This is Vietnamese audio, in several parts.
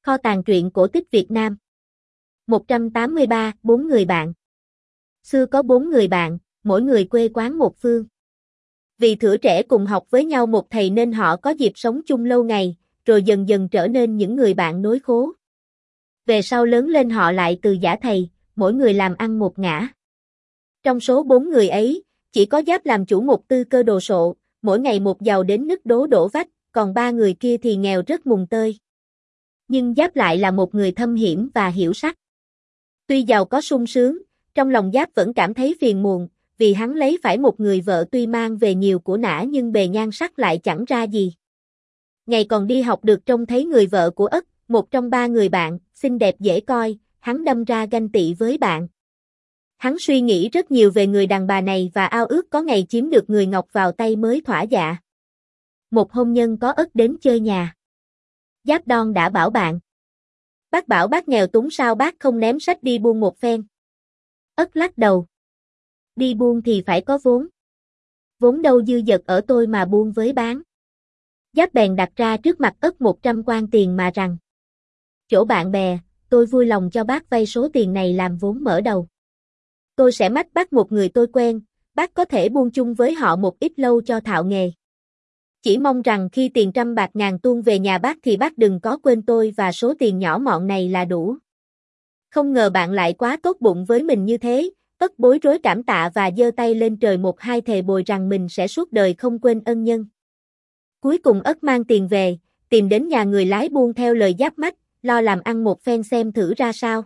Kho tàng truyện cổ tích Việt Nam. 183, 4 người bạn. Xưa có 4 người bạn, mỗi người quê quán một phương. Vì thuở trẻ cùng học với nhau một thầy nên họ có dịp sống chung lâu ngày, rồi dần dần trở nên những người bạn nối khố. Về sau lớn lên họ lại từ giả thầy, mỗi người làm ăn một ngã. Trong số 4 người ấy, chỉ có Giáp làm chủ một tư cơ đồ sộ, mỗi ngày một giàu đến nứt đố đổ vách, còn 3 người kia thì nghèo rất mùng tơi. Nhưng Giáp lại là một người thâm hiểm và hiểu sắc. Tuy giàu có sung sướng, trong lòng Giáp vẫn cảm thấy phiền muộn, vì hắn lấy phải một người vợ tuy mang về nhiều của nã nhưng bề nhan sắc lại chẳng ra gì. Ngày còn đi học được trông thấy người vợ của Ất, một trong 3 người bạn, xinh đẹp dễ coi, hắn đâm ra ganh tị với bạn. Hắn suy nghĩ rất nhiều về người đàn bà này và ao ước có ngày chiếm được người ngọc vào tay mới thỏa dạ. Một hôm nhân có Ất đến chơi nhà. Giáp Đon đã bảo bạn. Bác bảo bác nghèo túng sao bác không ném sách đi buôn một phen. Ất lắc đầu. Đi buôn thì phải có vốn. Vốn đâu dư dật ở tôi mà buôn với bán. Giáp bèn đặt ra trước mặt Ất 100 quan tiền mà rằng. Chỗ bạn bè, tôi vui lòng cho bác vay số tiền này làm vốn mở đầu. Tôi sẽ mách bác một người tôi quen, bác có thể buôn chung với họ một ít lâu cho thạo nghề. Chỉ mong rằng khi tiền trăm bạc ngàn tuôn về nhà bác thì bác đừng có quên tôi và số tiền nhỏ mọn này là đủ. Không ngờ bạn lại quá tốt bụng với mình như thế, Ất bối rối cảm tạ và giơ tay lên trời một hai thề bồi rằng mình sẽ suốt đời không quên ân nhân. Cuối cùng Ất mang tiền về, tìm đến nhà người lái buôn theo lời Giáp mách, lo làm ăn một phen xem thử ra sao.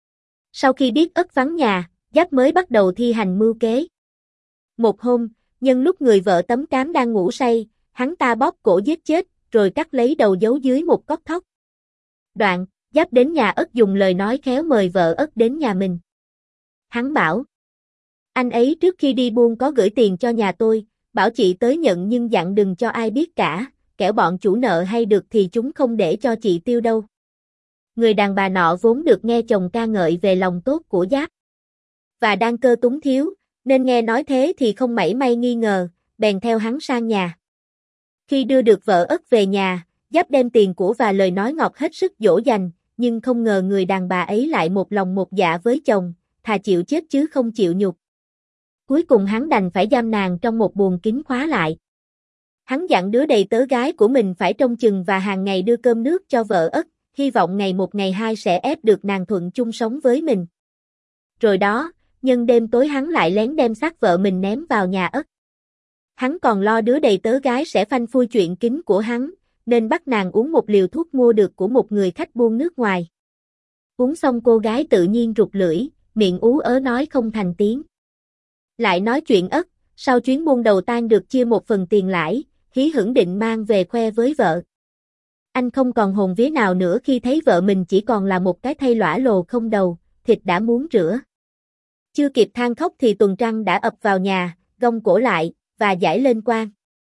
Sau khi biết Ất vắng nhà, Giáp mới bắt đầu thi hành mưu kế. Một hôm, nhân lúc người vợ tấm cám đang ngủ say, hắn ta bóp cổ giết chết, rồi cắt lấy đầu giấu dưới một cốc thóc. Đoạn, Giáp đến nhà Ất dùng lời nói khéo mời vợ Ất đến nhà mình. Hắn bảo, anh ấy trước khi đi buôn có gửi tiền cho nhà tôi, bảo chị tới nhận nhưng dặn đừng cho ai biết cả, kẻo bọn chủ nợ hay được thì chúng không để cho chị tiêu đâu. Người đàn bà nọ vốn được nghe chồng ca ngợi về lòng tốt của Giáp. Và đang cơ túng thiếu, nên nghe nói thế thì không mảy may nghi ngờ, bèn theo hắn sang nhà. Khi đưa được vợ Ất về nhà, Giáp đem tiền của và lời nói ngọt hết sức dỗ dành, nhưng không ngờ người đàn bà ấy lại một lòng một dạ với chồng, thà chịu chết chứ không chịu nhục. Cuối cùng hắn đành phải giam nàng trong một buồng kín khóa lại. Hắn dặn đứa đầy tớ gái của mình phải trông chừng và hàng ngày đưa cơm nước cho vợ Ất, hy vọng ngày một ngày hai sẽ ép được nàng thuận chung sống với mình. Rồi đó, nhân đêm tối hắn lại lén đem xác vợ mình ném vào nhà Ất. Hắn còn lo đứa đầy tớ gái sẽ phanh phui chuyện kín của hắn, nên bắt nàng uống một liều thuốc mua được của một người khách buôn nước ngoài. Uống xong cô gái tự nhiên rụt lưỡi, miệng ú ớ nói không thành tiếng. Lại nói chuyện Ất, sau chuyến buôn đầu tan được chia một phần tiền lãi, hí hửng định mang về khoe với vợ. Anh không còn hồn vía nào nữa khi thấy vợ mình chỉ còn là một cái thây lõa lồ không đầu, thịt đã muốn rửa. Chưa kịp than khóc thì Tuần Trăng đã ập vào nhà, gông cổ lại, và giải lên quan.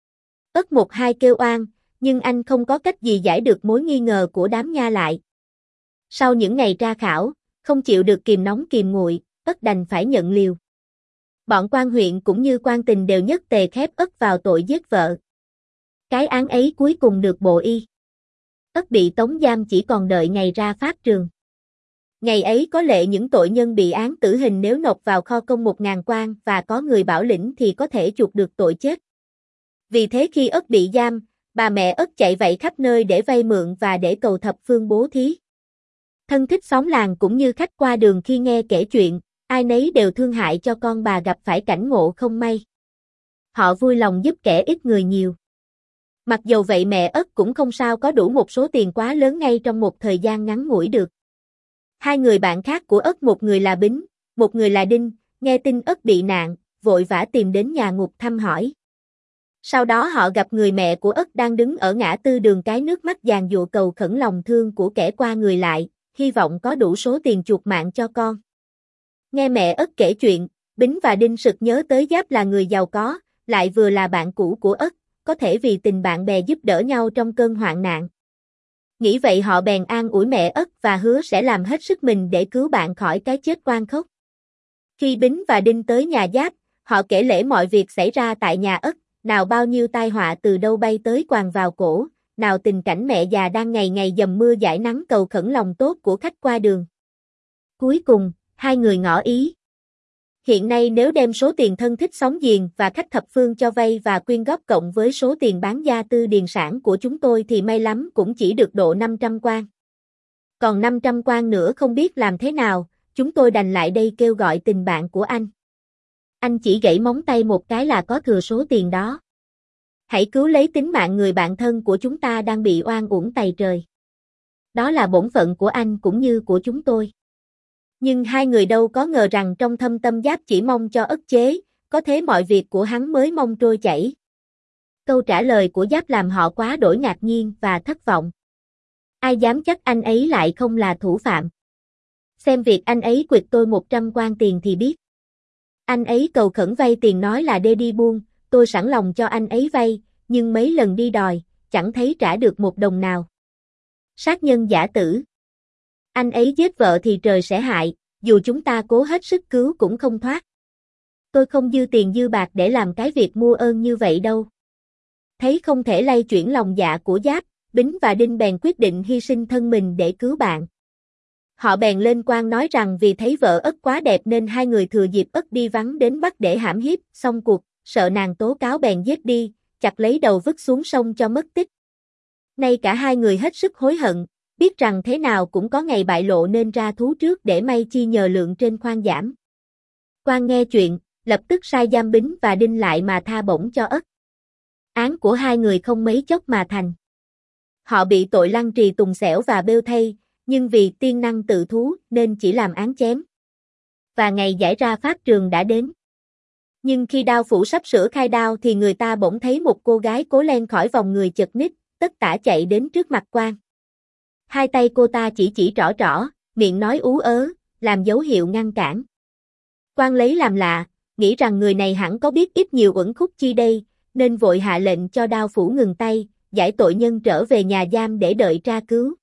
Ất một hai kêu oan, nhưng anh không có cách gì giải được mối nghi ngờ của đám nha lại. Sau những ngày tra khảo, không chịu được kìm nóng kìm nguội, Ất đành phải nhận liều. Bọn quan huyện cũng như quan tình đều nhất tề khép Ất vào tội giết vợ. Cái án ấy cuối cùng được bộ y. Ất bị tống giam chỉ còn đợi ngày ra pháp trường. Ngày ấy có lệ những tội nhân bị án tử hình nếu nộp vào kho công 1000 quan và có người bảo lĩnh thì có thể chuộc được tội chết. Vì thế khi Ất bị giam, bà mẹ Ất chạy vậy khắp nơi để vay mượn và để cầu thập phương bố thí. Thân thích xóm làng cũng như khách qua đường khi nghe kể chuyện, ai nấy đều thương hại cho con bà gặp phải cảnh ngộ không may. Họ vui lòng giúp kẻ ít người nhiều. Mặc dầu vậy mẹ Ất cũng không sao có đủ một số tiền quá lớn ngay trong một thời gian ngắn ngủi được. Hai người bạn khác của Ất, một người là Bính, một người là Đinh, nghe tin Ất bị nạn, vội vã tìm đến nhà ngục thăm hỏi. Sau đó họ gặp người mẹ của Ất đang đứng ở ngã tư đường cái nước mắt giàn giụa cầu khẩn lòng thương của kẻ qua người lại, hy vọng có đủ số tiền chuộc mạng cho con. Nghe mẹ Ất kể chuyện, Bính và Đinh sực nhớ tới Giáp là người giàu có, lại vừa là bạn cũ của Ất, có thể vì tình bạn bè giúp đỡ nhau trong cơn hoạn nạn. Nghĩ vậy họ bèn an ủi mẹ Ất và hứa sẽ làm hết sức mình để cứu bạn khỏi cái chết oan khốc. Khi Bính và Đinh tới nhà Giáp, họ kể lể mọi việc xảy ra tại nhà Ất, nào bao nhiêu tai họa từ đâu bay tới quàng vào cổ, nào tình cảnh mẹ già đang ngày ngày dầm mưa dãi nắng cầu khẩn lòng tốt của khách qua đường. Cuối cùng, hai người ngỏ ý. Hiện nay nếu đem số tiền thân thích xóm giềng và khách thập phương cho vay và quyên góp cộng với số tiền bán gia tư điền sản của chúng tôi thì may lắm cũng chỉ được độ 500 quan. Còn 500 quan nữa không biết làm thế nào, chúng tôi đành lại đây kêu gọi tình bạn của anh. Anh chỉ gãy móng tay một cái là có thừa số tiền đó. Hãy cứu lấy tính mạng người bạn thân của chúng ta đang bị oan uổng tày trời. Đó là bổn phận của anh cũng như của chúng tôi. Nhưng hai người đâu có ngờ rằng trong thâm tâm Giáp chỉ mong cho ức chế, có thế mọi việc của hắn mới mong trôi chảy. Câu trả lời của Giáp làm họ quá đổi ngạc nhiên và thất vọng. Ai dám chắc anh ấy lại không là thủ phạm. Xem việc anh ấy quỵt tôi 100 quan tiền thì biết. Anh ấy cầu khẩn vay tiền nói là đê đi buôn, tôi sẵn lòng cho anh ấy vay, nhưng mấy lần đi đòi, chẳng thấy trả được một đồng nào. Sát nhân giả tử. Anh ấy giết vợ thì trời sẽ hại, dù chúng ta cố hết sức cứu cũng không thoát. Tôi không dư tiền dư bạc để làm cái việc mua ơn như vậy đâu. Thấy không thể lay chuyển lòng dạ của Giáp, Bính và Đinh bèn quyết định hy sinh thân mình để cứu bạn. Họ bèn lên quan nói rằng vì thấy vợ Ất quá đẹp nên hai người thừa dịp Ất đi vắng đến bắt để hãm hiếp, xong cuộc, sợ nàng tố cáo bèn giết đi, chặt lấy đầu vứt xuống sông cho mất tích. Nay cả hai người hết sức hối hận, biết rằng thế nào cũng có ngày bại lộ nên ra thú trước để may chi nhờ lượng trên khoan giảm. Quan nghe chuyện, lập tức sai giam Bính và Đinh lại mà tha bổng cho Ất. Án của hai người không mấy chốc mà thành. Họ bị tội lăng trì tùng xẻo và bêu thây, nhưng vì tiên năng tự thú nên chỉ làm án chém. Và ngày giải ra pháp trường đã đến. Nhưng khi đao phủ sắp sửa khai đao thì người ta bỗng thấy một cô gái cố len khỏi vòng người chật ních, tất tả chạy đến trước mặt quan. Hai tay cô ta chỉ trỏ trỏ, miệng nói ú ớ, làm dấu hiệu ngăn cản. Quan lấy làm lạ, nghĩ rằng người này hẳn có biết ít nhiều uẩn khúc chi đây, nên vội hạ lệnh cho đao phủ ngừng tay, giải tội nhân trở về nhà giam để đợi tra cứu.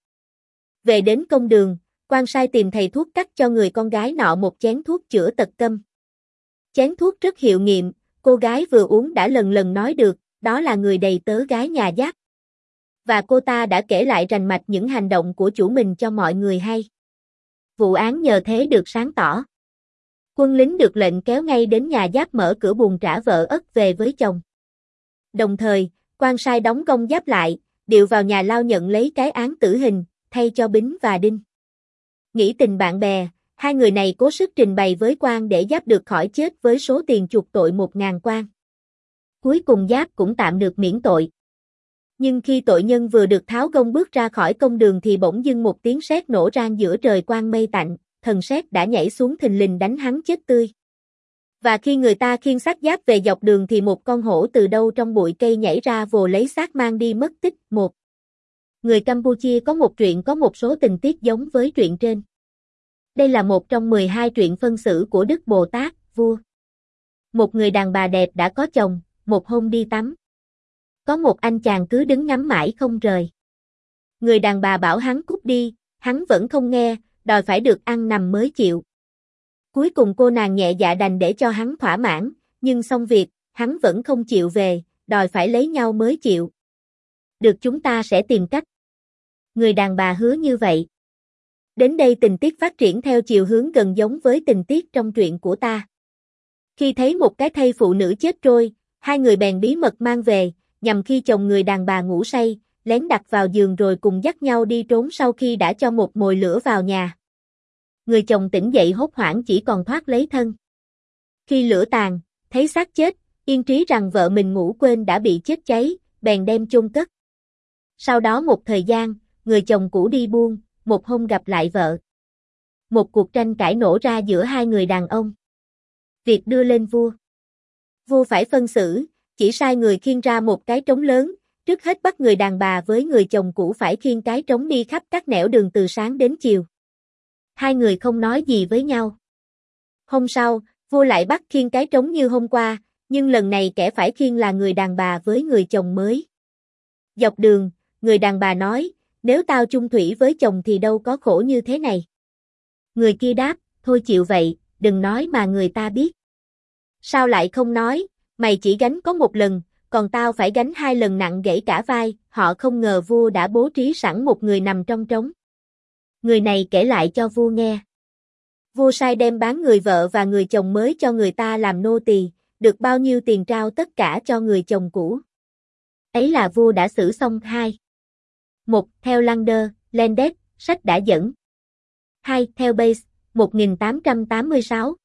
Về đến công đường, quan sai tìm thầy thuốc cắt cho người con gái nọ một chén thuốc chữa tật câm. Chén thuốc rất hiệu nghiệm, cô gái vừa uống đã lần lần nói được, đó là người đầy tớ gái nhà Giáp. Và cô ta đã kể lại rành mạch những hành động của chủ mình cho mọi người hay. Vụ án nhờ thế được sáng tỏ. Quân lính được lệnh kéo ngay đến nhà Giáp mở cửa buồng trả vợ Ất về với chồng. Đồng thời, quan sai đóng gông Giáp lại, điều vào nhà lao nhận lấy cái án tử hình, thay cho Bính và Đinh. Nghĩ tình bạn bè, hai người này cố sức trình bày với quan để Giáp được khỏi chết với số tiền chuộc tội 1.000 quan. Cuối cùng Giáp cũng tạm được miễn tội. Nhưng khi tội nhân vừa được tháo gông bước ra khỏi công đường thì bỗng dưng một tiếng sét nổ rang giữa trời quang mây tạnh, thần sét đã nhảy xuống thình lình đánh hắn chết tươi. Và khi người ta khiêng xác Giáp về dọc đường thì một con hổ từ đâu trong bụi cây nhảy ra vồ lấy xác mang đi mất tích. Một người Campuchia có một truyện có một số tình tiết giống với truyện trên. Đây là một trong 12 truyện phân xử của Đức Bồ Tát, vua. Một người đàn bà đẹp đã có chồng, một hôm đi tắm. Có một anh chàng cứ đứng ngắm mãi không rời. Người đàn bà bảo hắn cút đi, hắn vẫn không nghe, đòi phải được ăn nằm mới chịu. Cuối cùng cô nàng nhẹ dạ đành để cho hắn thỏa mãn, nhưng xong việc, hắn vẫn không chịu về, đòi phải lấy nhau mới chịu. Được, chúng ta sẽ tìm cách. Người đàn bà hứa như vậy. Đến đây tình tiết phát triển theo chiều hướng gần giống với tình tiết trong truyện của ta. Khi thấy một cái thây phụ nữ chết trôi, hai người bèn bí mật mang về, nhằm khi chồng người đàn bà ngủ say, lén đặt vào giường rồi cùng dắt nhau đi trốn sau khi đã cho một mồi lửa vào nhà. Người chồng tỉnh dậy hốt hoảng chỉ còn thoát lấy thân. Khi lửa tàn, thấy xác chết, yên trí rằng vợ mình ngủ quên đã bị chết cháy, bèn đem chôn cất. Sau đó một thời gian, người chồng cũ đi buôn, một hôm gặp lại vợ. Một cuộc tranh cãi nổ ra giữa hai người đàn ông. Việc đưa lên vua. Vua phải phân xử, chỉ sai người khiêng ra một cái trống lớn, trước hết bắt người đàn bà với người chồng cũ phải khiêng cái trống đi khắp các nẻo đường từ sáng đến chiều. Hai người không nói gì với nhau. Hôm sau, vua lại bắt khiêng cái trống như hôm qua, nhưng lần này kẻ phải khiêng là người đàn bà với người chồng mới. Dọc đường, người đàn bà nói, nếu tao chung thủy với chồng thì đâu có khổ như thế này. Người kia đáp, thôi chịu vậy, đừng nói mà người ta biết. Sao lại không nói, mày chỉ gánh có một lần, còn tao phải gánh 2 lần nặng gãy cả vai, họ không ngờ vua đã bố trí sẵn một người nằm trong trống. Người này kể lại cho vua nghe. Vua sai đem bán người vợ và người chồng mới cho người ta làm nô tỳ, được bao nhiêu tiền trao tất cả cho người chồng cũ. Ấy là vua đã xử xong 2. 1. Theo Lander, Landes, sách đã dẫn. 2. Theo Bates, 1886,